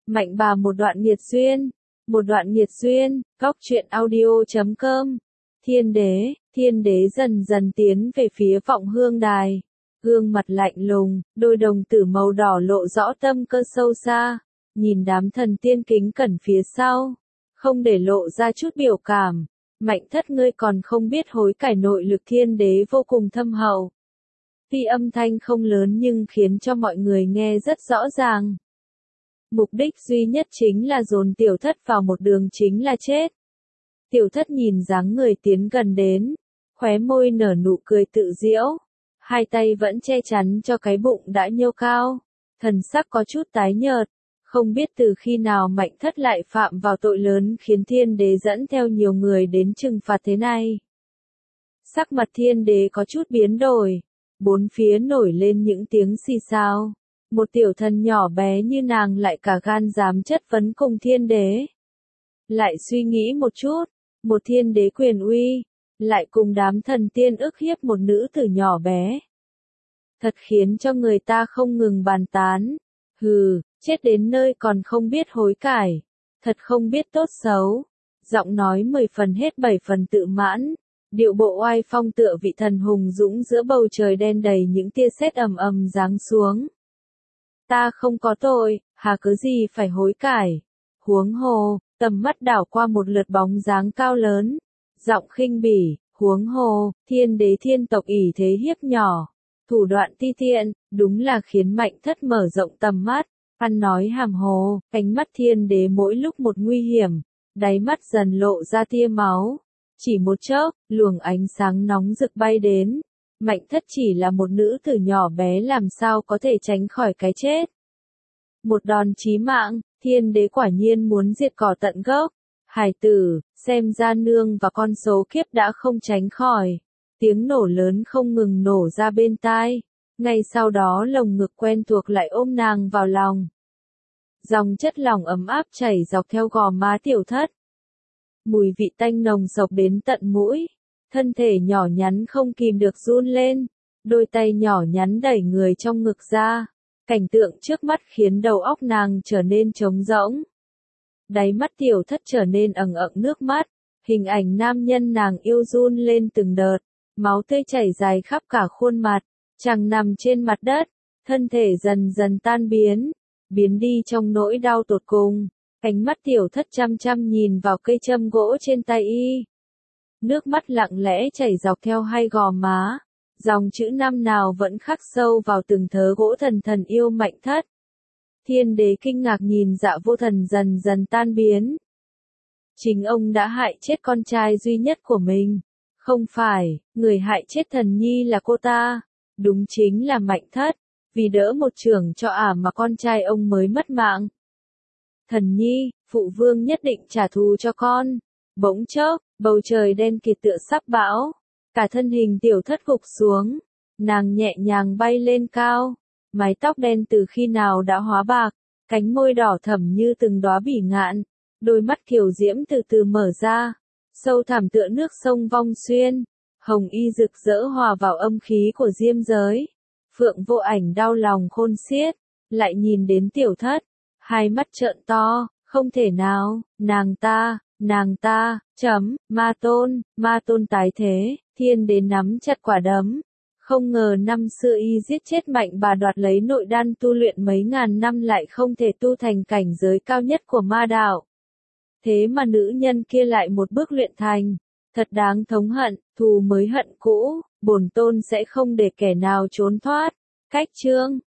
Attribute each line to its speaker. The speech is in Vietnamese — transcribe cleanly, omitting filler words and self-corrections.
Speaker 1: Mạnh bà một đoạn nghiệt duyên. Một đoạn nghiệt duyên, góc truyện audio.com. Thiên đế dần dần tiến về phía vọng hương đài. Gương mặt lạnh lùng, đôi đồng tử màu đỏ lộ rõ tâm cơ sâu xa. Nhìn đám thần tiên kính cẩn phía sau. Không để lộ ra chút biểu cảm. Mạnh thất ngươi còn không biết hối cải, nội lực thiên đế vô cùng thâm hậu. Tuy âm thanh không lớn nhưng khiến cho mọi người nghe rất rõ ràng. Mục đích duy nhất chính là dồn tiểu thất vào một đường chính là chết. Tiểu thất nhìn dáng người tiến gần đến, khóe môi nở nụ cười tự giễu, hai tay vẫn che chắn cho cái bụng đã nhô cao, thần sắc có chút tái nhợt, không biết từ khi nào Mạnh thất lại phạm vào tội lớn khiến thiên đế dẫn theo nhiều người đến trừng phạt thế này. Sắc mặt thiên đế có chút biến đổi, bốn phía nổi lên những tiếng xì xào. Một tiểu thần nhỏ bé như nàng lại cả gan dám chất vấn cùng thiên đế. Lại suy nghĩ một chút, một thiên đế quyền uy, lại cùng đám thần tiên ức hiếp một nữ tử nhỏ bé. Thật khiến cho người ta không ngừng bàn tán. Hừ, chết đến nơi còn không biết hối cải. Thật không biết tốt xấu. Giọng nói 10 phần hết 7 phần tự mãn. Điệu bộ oai phong tựa vị thần hùng dũng giữa bầu trời đen đầy những tia sét ầm ầm giáng xuống. Ta không có tội, hà cớ gì phải hối cải. Huống hồ, tầm mắt đảo qua một lượt bóng dáng cao lớn. Giọng khinh bỉ, huống hồ, thiên đế thiên tộc ỷ thế hiếp nhỏ. Thủ đoạn ti tiện, đúng là khiến Mạnh thất mở rộng tầm mắt. Ăn nói hàm hồ, cánh mắt thiên đế mỗi lúc một nguy hiểm. Đáy mắt dần lộ ra tia máu. Chỉ một chốc, luồng ánh sáng nóng rực bay đến. Mạnh thất chỉ là một nữ tử nhỏ bé làm sao có thể tránh khỏi cái chết. Một đòn chí mạng, thiên đế quả nhiên muốn diệt cỏ tận gốc. Hải tử, xem ra nương và con số kiếp đã không tránh khỏi. Tiếng nổ lớn không ngừng nổ ra bên tai. Ngay sau đó lồng ngực quen thuộc lại ôm nàng vào lòng. Dòng chất lỏng ấm áp chảy dọc theo gò má tiểu thất. Mùi vị tanh nồng sộc đến tận mũi. Thân thể nhỏ nhắn không kìm được run lên, đôi tay nhỏ nhắn đẩy người trong ngực ra. Cảnh tượng trước mắt khiến đầu óc nàng trở nên trống rỗng. Đáy mắt tiểu thất trở nên ẩn ẩn nước mắt, hình ảnh nam nhân nàng yêu run lên từng đợt, máu tươi chảy dài khắp cả khuôn mặt, chàng nằm trên mặt đất, thân thể dần dần tan biến đi trong nỗi đau tột cùng. Ánh mắt tiểu thất chăm chăm nhìn vào cây châm gỗ trên tay y. Nước mắt lặng lẽ chảy dọc theo hai gò má, dòng chữ năm nào vẫn khắc sâu vào từng thớ gỗ thần thần yêu Mạnh thất. Thiên đế kinh ngạc nhìn Dạ Vô Thần dần dần tan biến. Chính ông đã hại chết con trai duy nhất của mình. Không phải, người hại chết thần nhi là cô ta. Đúng chính là Mạnh thất, vì đỡ một chưởng cho ả mà con trai ông mới mất mạng. Thần nhi, phụ vương nhất định trả thù cho con. Bỗng chốc, bầu trời đen kịt tựa sắp bão. Cả thân hình tiểu thất gục xuống. Nàng nhẹ nhàng bay lên cao. Mái tóc đen từ khi nào đã hóa bạc. Cánh môi đỏ thẫm như từng đóa bỉ ngạn. Đôi mắt kiều diễm từ từ mở ra. Sâu thẳm tựa nước sông Vong Xuyên. Hồng y rực rỡ hòa vào âm khí của diêm giới. Phượng Vô Ảnh đau lòng khôn xiết. Lại nhìn đến tiểu thất. Hai mắt trợn to. Không thể nào, nàng ta, ma tôn tái thế, thiên đế nắm chặt quả đấm. Không ngờ năm xưa y giết chết Mạnh bà đoạt lấy nội đan tu luyện mấy ngàn năm lại không thể tu thành cảnh giới cao nhất của ma đạo. Thế mà nữ nhân kia lại một bước luyện thành. Thật đáng thống hận, thù mới hận cũ, bổn tôn sẽ không để kẻ nào trốn thoát. Cách chương